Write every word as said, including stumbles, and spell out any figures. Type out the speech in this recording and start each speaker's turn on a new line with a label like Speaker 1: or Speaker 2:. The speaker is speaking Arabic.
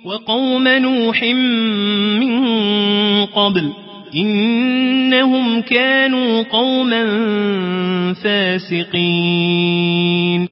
Speaker 1: وقوم نوح من قبل إنهم كانوا قوما فاسقين